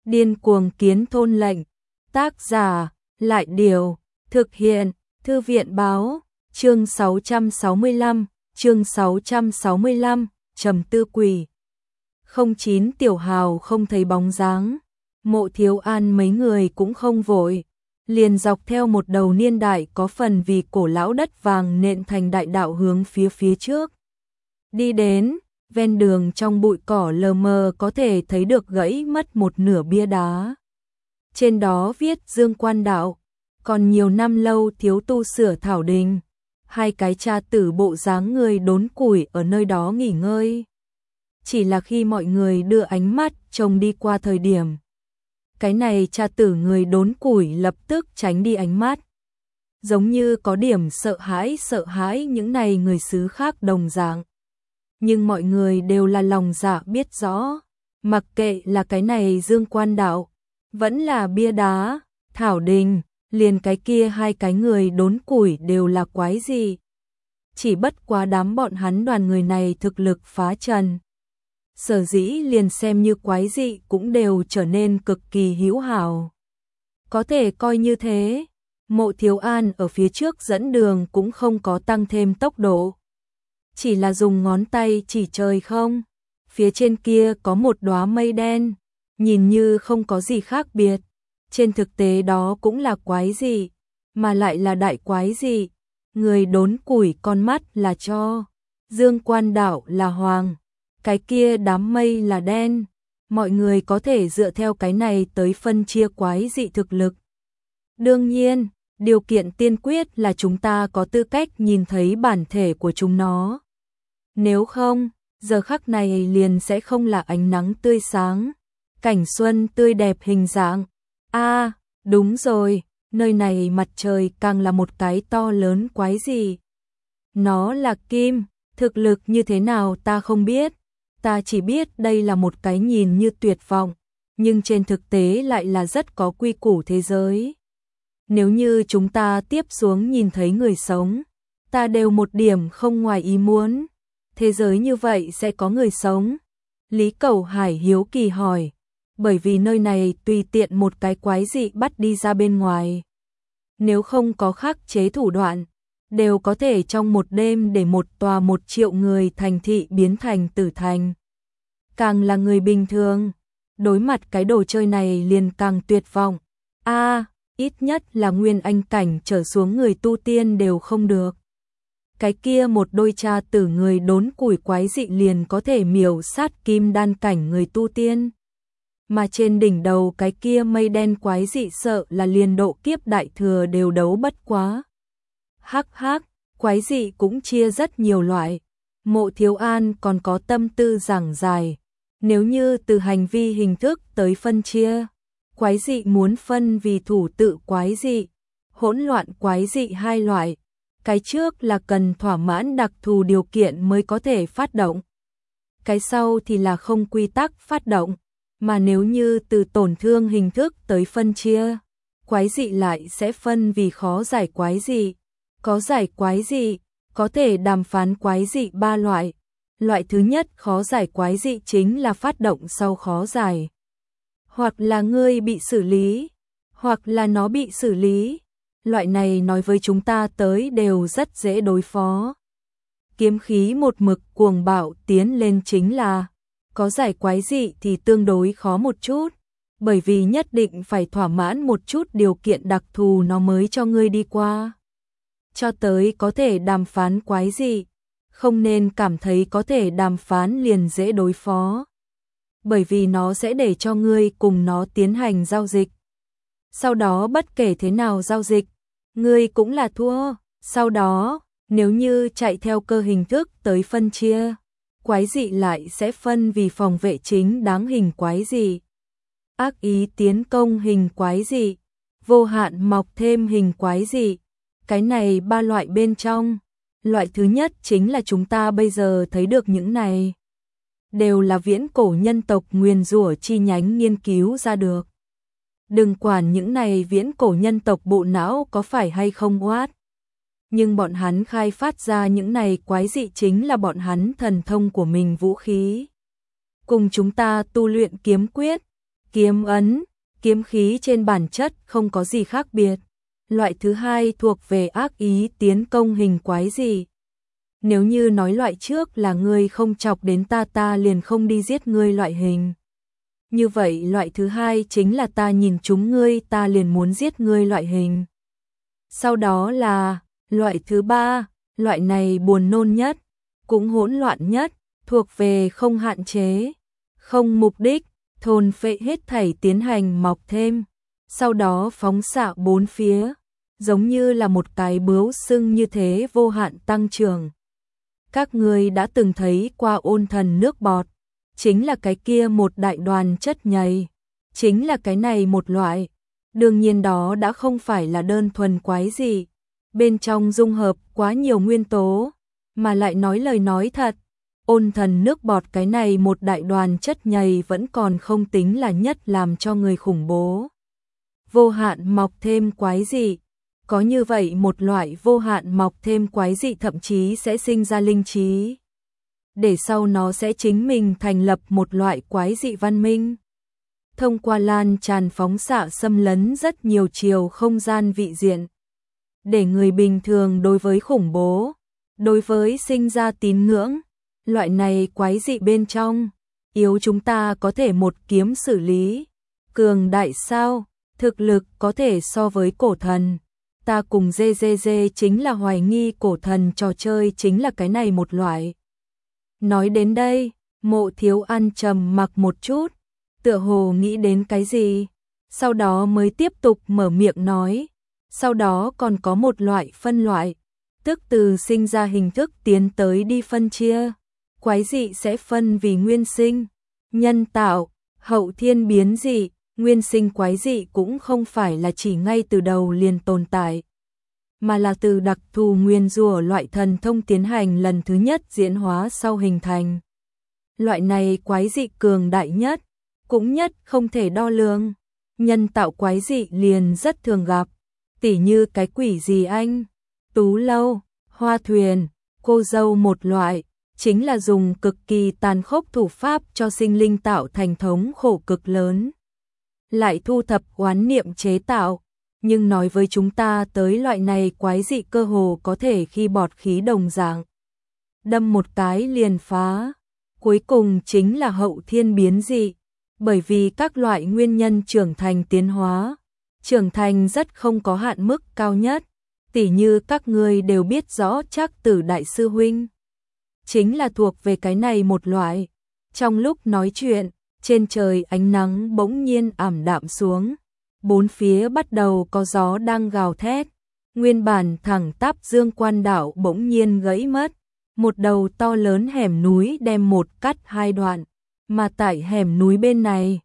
Điên cuồng kiến thôn lệnh. Tác giả, Lại Điều. Thực hiện, Thư viện Báo. Chương 665, Trầm Tư Quỷ. 09 Tiểu Hào không thấy bóng dáng. Mộ Thiếu An mấy người cũng không vội, liền dọc theo một đầu niên đại có phần vì cổ lão đất vàng nện thành đại đạo hướng phía trước. Đi đến, ven đường trong bụi cỏ lờ mờ có thể thấy được gãy mất một nửa bia đá. Trên đó viết Dương Quan Đạo, còn nhiều năm lâu thiếu tu sửa thảo đình. Hai cái cha tử bộ dáng người đốn củi ở nơi đó nghỉ ngơi. Chỉ là khi mọi người đưa ánh mắt trông đi qua thời điểm, cái này cha tử người đốn củi lập tức tránh đi ánh mắt. Giống như có điểm sợ hãi những này người xứ khác đồng dạng. Nhưng mọi người đều là lòng dạ biết rõ, mặc kệ là cái này Dương Quan Đạo, vẫn là bia đá, thảo đình, liền cái kia hai cái người đốn củi đều là quái gì. Chỉ bất quá đám bọn hắn đoàn người này thực lực phá trần. Sở dĩ liền xem như quái dị cũng đều trở nên cực kỳ hữu hảo. Có thể coi như thế, Mộ Thiếu An ở phía trước dẫn đường cũng không có tăng thêm tốc độ. Chỉ là dùng ngón tay chỉ trời không. Phía trên kia có một đóa mây đen, nhìn như không có gì khác biệt. Trên thực tế đó cũng là quái dị, mà lại là đại quái dị. Người đốn củi con mắt là cho, Dương Quan Đạo là hoàng, cái kia đám mây là đen. Mọi người có thể dựa theo cái này tới phân chia quái dị thực lực. Đương nhiên, điều kiện tiên quyết là chúng ta có tư cách nhìn thấy bản thể của chúng nó. Nếu không, giờ khắc này liền sẽ không là ánh nắng tươi sáng, cảnh xuân tươi đẹp hình dạng. Đúng rồi, nơi này mặt trời càng là một cái to lớn quái gì. Nó là kim, thực lực như thế nào ta không biết. Ta chỉ biết đây là một cái nhìn như tuyệt vọng, nhưng trên thực tế lại là rất có quy củ thế giới. Nếu như chúng ta tiếp xuống nhìn thấy người sống, ta đều một điểm không ngoài ý muốn. Thế giới như vậy sẽ có người sống? Lý Cẩu Hải hiếu kỳ hỏi, bởi vì nơi này tùy tiện một cái quái dị bắt đi ra bên ngoài. Nếu không có khắc chế thủ đoạn, đều có thể trong một đêm để một tòa 1 triệu người thành thị biến thành tử thành. Càng là người bình thường, đối mặt cái đồ chơi này liền càng tuyệt vọng. Ít nhất là nguyên anh cảnh trở xuống người tu tiên đều không được. Cái kia một đôi cha tử người đốn củi quái dị liền có thể miểu sát kim đan cảnh người tu tiên. Mà trên đỉnh đầu cái kia mây đen quái dị sợ là liền độ kiếp đại thừa đều đấu bất quá. Hắc, quái dị cũng chia rất nhiều loại. Mộ Thiếu An còn có tâm tư giảng dài. Nếu như từ hành vi hình thức tới phân chia, quái dị muốn phân vì thủ tự quái dị, hỗn loạn quái dị hai loại. Cái trước là cần thỏa mãn đặc thù điều kiện mới có thể phát động. Cái sau thì là không quy tắc phát động. Mà nếu như từ tổn thương hình thức tới phân chia, quái dị lại sẽ phân vì khó giải quái dị, có giải quái dị, có thể đàm phán quái dị 3 loại. Loại thứ nhất khó giải quái dị chính là phát động sau khó giải. Hoặc là ngươi bị xử lý, hoặc là nó bị xử lý. Loại này nói với chúng ta tới đều rất dễ đối phó. Kiếm khí một mực cuồng bạo tiến lên chính là có giải quái dị thì tương đối khó một chút, bởi vì nhất định phải thỏa mãn một chút điều kiện đặc thù nó mới cho ngươi đi qua. Cho tới có thể đàm phán quái dị, không nên cảm thấy có thể đàm phán liền dễ đối phó, bởi vì nó sẽ để cho ngươi cùng nó tiến hành giao dịch. Sau đó bất kể thế nào giao dịch, ngươi cũng là thua. Sau đó, nếu như chạy theo cơ hình thức tới phân chia, quái dị lại sẽ phân vì phòng vệ chính đáng hình quái dị, ác ý tiến công hình quái dị, vô hạn mọc thêm hình quái dị. Cái này 3 loại bên trong, loại thứ nhất chính là chúng ta bây giờ thấy được những này. Đều là viễn cổ nhân tộc nguyền rủa chi nhánh nghiên cứu ra được. Đừng quản những này viễn cổ nhân tộc bộ não có phải hay không oát. Nhưng bọn hắn khai phát ra những này quái dị chính là bọn hắn thần thông của mình vũ khí. Cùng chúng ta tu luyện kiếm kiếm ấn, kiếm khí trên bản chất không có gì khác biệt. Loại thứ hai thuộc về ác ý tiến công hình quái dị. Nếu như nói loại trước là ngươi không chọc đến ta liền không đi giết ngươi loại hình. Như vậy loại thứ hai chính là ta nhìn trúng ngươi ta liền muốn giết ngươi loại hình. Sau đó là loại thứ ba, loại này buồn nôn nhất, cũng hỗn loạn nhất, thuộc về không hạn chế, không mục đích, thôn phệ hết thảy tiến hành mọc thêm, sau đó phóng xạ bốn phía, giống như là một cái bướu sưng như thế vô hạn tăng trưởng. Các ngươi đã từng thấy qua ôn thần nước bọt, chính là cái kia một đại đoàn chất nhầy, chính là cái này một loại. Đương nhiên đó đã không phải là đơn thuần quái gì, bên trong dung hợp quá nhiều nguyên tố, mà lại nói lời nói thật, ôn thần nước bọt cái này một đại đoàn chất nhầy vẫn còn không tính là nhất làm cho người khủng bố. Vô hạn mọc thêm quái dị, có như vậy một loại vô hạn mọc thêm quái dị thậm chí sẽ sinh ra linh trí, để sau nó sẽ chính mình thành lập một loại quái dị văn minh. Thông qua lan tràn phóng xạ xâm lấn rất nhiều chiều không gian vị diện, để người bình thường đối với khủng bố, đối với sinh ra tín ngưỡng, loại này quái dị bên trong, yếu chúng ta có thể một kiếm xử lý, cường đại sao, thực lực có thể so với cổ thần. Ta cùng GGG chính là hoài nghi cổ thần trò chơi chính là cái này một loại. Nói đến đây, Mộ Thiếu An trầm mặc một chút, tựa hồ nghĩ đến cái gì, sau đó mới tiếp tục mở miệng nói, sau đó còn có một loại phân loại, tức từ sinh ra hình thức tiến tới đi phân chia, quái dị sẽ phân vì nguyên sinh, nhân tạo, hậu thiên biến dị, nguyên sinh quái dị cũng không phải là chỉ ngay từ đầu liền tồn tại, mà là từ đặc thù nguyên rủa loại thần thông tiến hành lần thứ nhất diễn hóa sau hình thành. Loại này quái dị cường đại nhất, cũng nhất không thể đo lường. Nhân tạo quái dị liền rất thường gặp, tỉ như cái quỷ gì anh, tú lâu, hoa thuyền, cô dâu một loại, chính là dùng cực kỳ tàn khốc thủ pháp cho sinh linh tạo thành thống khổ cực lớn. Lại thu thập oán niệm chế tạo, nhưng nói với chúng ta tới loại này quái dị cơ hồ có thể khi bọt khí đồng dạng. Đâm một cái liền phá, cuối cùng chính là hậu thiên biến dị, bởi vì các loại nguyên nhân trưởng thành tiến hóa, trưởng thành rất không có hạn mức cao nhất, tỉ như các ngươi đều biết rõ Trác Tử đại sư huynh. Chính là thuộc về cái này một loại. Trong lúc nói chuyện, trên trời ánh nắng bỗng nhiên ảm đạm xuống, bốn phía bắt đầu có gió đang gào thét, nguyên bản thẳng tắp Dương Quan đảo bỗng nhiên gãy mất, một đầu to lớn hẻm núi đem một cắt hai đoạn, mà tại hẻm núi bên này,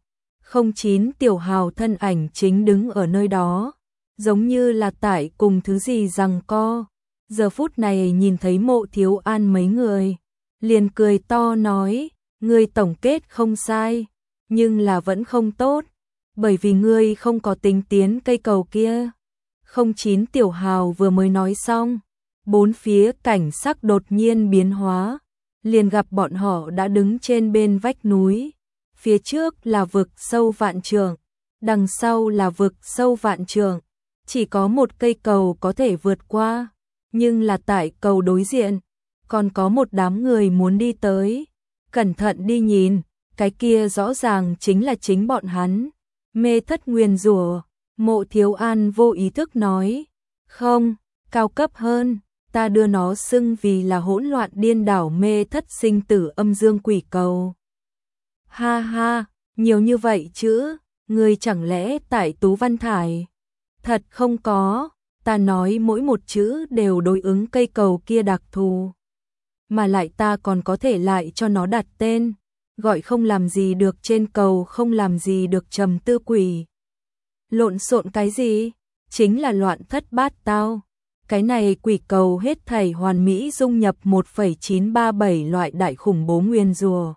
09 Tiểu Hào thân ảnh chính đứng ở nơi đó, giống như là tại cùng thứ gì giằng co. Giờ phút này nhìn thấy Mộ Thiếu An mấy người, liền cười to nói, ngươi tổng kết không sai, nhưng là vẫn không tốt, bởi vì ngươi không có tính tiến cây cầu kia. 09 Tiểu Hào vừa mới nói xong, bốn phía cảnh sắc đột nhiên biến hóa, liền gặp bọn họ đã đứng trên bên vách núi, phía trước là vực sâu vạn trượng, đằng sau là vực sâu vạn trượng, chỉ có một cây cầu có thể vượt qua, nhưng là tại cầu đối diện, còn có một đám người muốn đi tới, cẩn thận đi nhìn, cái kia rõ ràng chính là chính bọn hắn. Mê thất nguyền rủa, Mộ Thiếu An vô ý thức nói, không, cao cấp hơn, ta đưa nó xưng vì là hỗn loạn điên đảo mê thất sinh tử âm dương quỷ cầu. Ha ha, nhiều như vậy chứ, ngươi chẳng lẽ tại Tú Văn Thải? Thật không có, ta nói mỗi một chữ đều đối ứng cây cầu kia đặc thù. Mà lại ta còn có thể lại cho nó đặt tên, gọi không làm gì được trên cầu không làm gì được trầm tư quỷ. Lộn xộn cái gì? Chính là loạn thất bát tao. Cái này quỷ cầu hết thảy hoàn mỹ dung nhập 1,937 loại đại khủng bố nguyên rùa.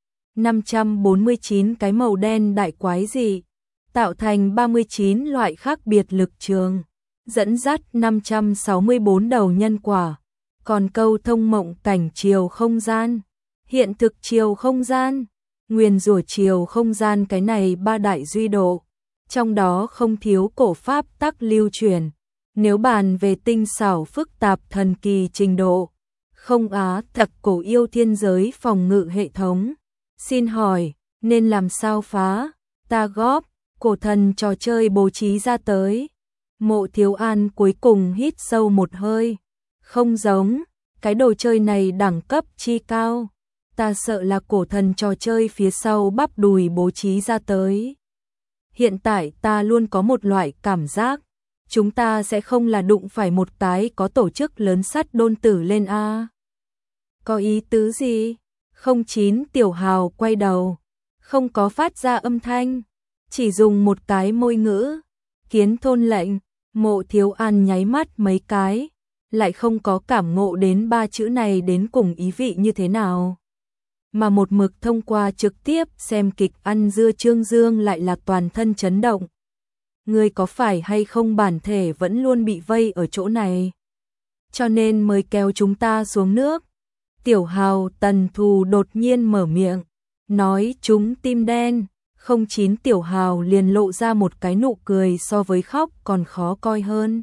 549 cái màu đen đại quái dị, tạo thành 39 loại khác biệt lực trường, dẫn dắt 564 đầu nhân quả, còn câu thông mộng cảnh chiều không gian, hiện thực chiều không gian, Nguyền rủa chiều không gian cái này ba đại duy độ, trong đó không thiếu cổ pháp tắc lưu truyền. Nếu bàn về tinh xảo phức tạp thần kỳ trình độ, không á thật cổ yêu thiên giới phòng ngự hệ thống. Xin hỏi, nên làm sao phá? Ta góp, cổ thần trò chơi bố trí ra tới. Mộ Thiếu An cuối cùng hít sâu một hơi. Không giống, cái đồ chơi này đẳng cấp chi cao. Ta sợ là cổ thần trò chơi phía sau bắp đùi bố trí ra tới. Hiện tại ta luôn có một loại cảm giác, chúng ta sẽ không là đụng phải một cái có tổ chức lớn sắt đôn tử lên a. Có ý tứ gì? 09 Tiểu Hào quay đầu, không có phát ra âm thanh, chỉ dùng một cái môi ngữ. Kiến thôn lệnh. Mộ Thiếu An nháy mắt mấy cái, lại không có cảm ngộ đến ba chữ này đến cùng ý vị như thế nào. Mà một mực thông qua trực tiếp xem kịch ăn dưa Trương Dương lại là toàn thân chấn động. Ngươi có phải hay không bản thể vẫn luôn bị vây ở chỗ này, cho nên mới kéo chúng ta xuống nước. Tiểu Hào Tần Thù đột nhiên mở miệng, nói chúng tim đen. 09 Tiểu Hào liền lộ ra một cái nụ cười so với khóc còn khó coi hơn.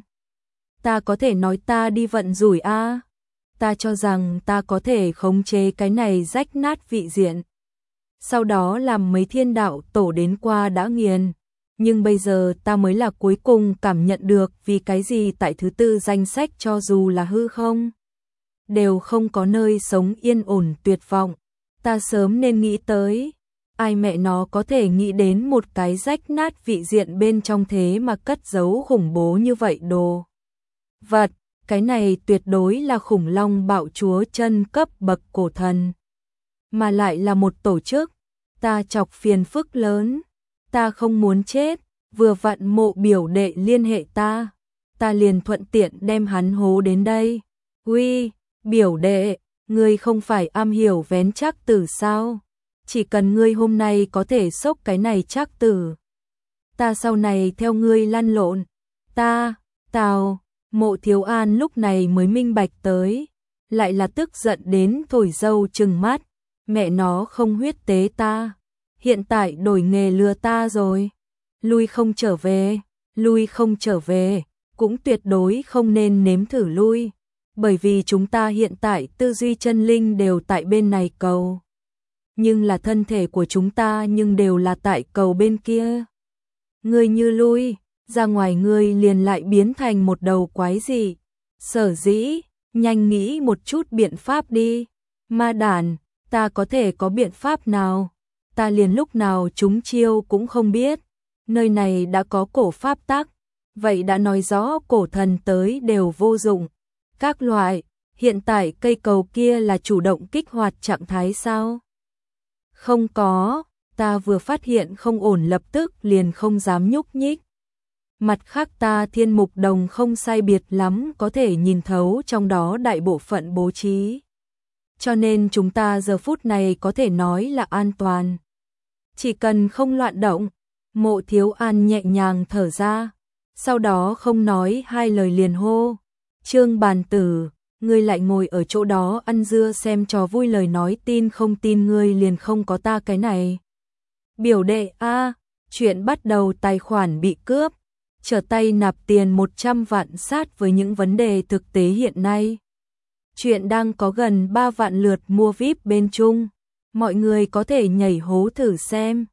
Ta có thể nói ta đi vận rủi a. Ta cho rằng ta có thể khống chế cái này rách nát vị diện. Sau đó làm mấy thiên đạo tổ đến qua đã nghiền. Nhưng bây giờ ta mới là cuối cùng cảm nhận được vì cái gì tại thứ tư danh sách cho dù là hư không, đều không có nơi sống yên ổn tuyệt vọng. Ta sớm nên nghĩ tới. Ai mẹ nó có thể nghĩ đến một cái rách nát vị diện bên trong thế mà cất giấu khủng bố như vậy đồ vật, cái này tuyệt đối là khủng long bạo chúa chân cấp bậc cổ thần. Mà lại là một tổ chức, ta chọc phiền phức lớn, ta không muốn chết, vừa vặn Mộ biểu đệ liên hệ ta liền thuận tiện đem hắn hố đến đây. Uy, biểu đệ, ngươi không phải am hiểu vén trắc tử sao? Chỉ cần ngươi hôm nay có thể xốc cái này trắc tử, ta sau này theo ngươi lăn lộn. Tào, Mộ Thiếu An lúc này mới minh bạch tới, lại là tức giận đến thổi dâu trừng mắt. Mẹ nó không huyết tế ta, hiện tại đổi nghề lừa ta rồi. Lui không trở về, cũng tuyệt đối không nên nếm thử lui, bởi vì chúng ta hiện tại tư duy chân linh đều tại bên này cầu, nhưng là thân thể của chúng ta nhưng đều là tại cầu bên kia. Ngươi như lui ra ngoài, ngươi liền lại biến thành một đầu quái dị. Sở dĩ, nhanh nghĩ một chút biện pháp đi. Ma đản, ta có thể có biện pháp nào? Ta liền lúc nào chúng chiêu cũng không biết. Nơi này đã có cổ pháp tắc, vậy đã nói rõ cổ thần tới đều vô dụng. Các loại, hiện tại cây cầu kia là chủ động kích hoạt trạng thái sao? Không có, ta vừa phát hiện không ổn lập tức liền không dám nhúc nhích. Mặt khác ta Thiên Mục Đồng không sai biệt lắm có thể nhìn thấu trong đó đại bộ phận bố trí. Cho nên chúng ta giờ phút này có thể nói là an toàn. Chỉ cần không loạn động. Mộ Thiếu An nhẹ nhàng thở ra, sau đó không nói hai lời liền hô. Trương Bàn Tử, ngươi lại ngồi ở chỗ đó ăn dưa xem trò vui, lời nói tin không tin ngươi liền không có ta cái này. Biểu đệ a, chuyện bắt đầu tài khoản bị cướp, trở tay nạp tiền 100 vạn sát với những vấn đề thực tế hiện nay. Chuyện đang có gần 3 vạn lượt mua VIP bên Trung, mọi người có thể nhảy hố thử xem.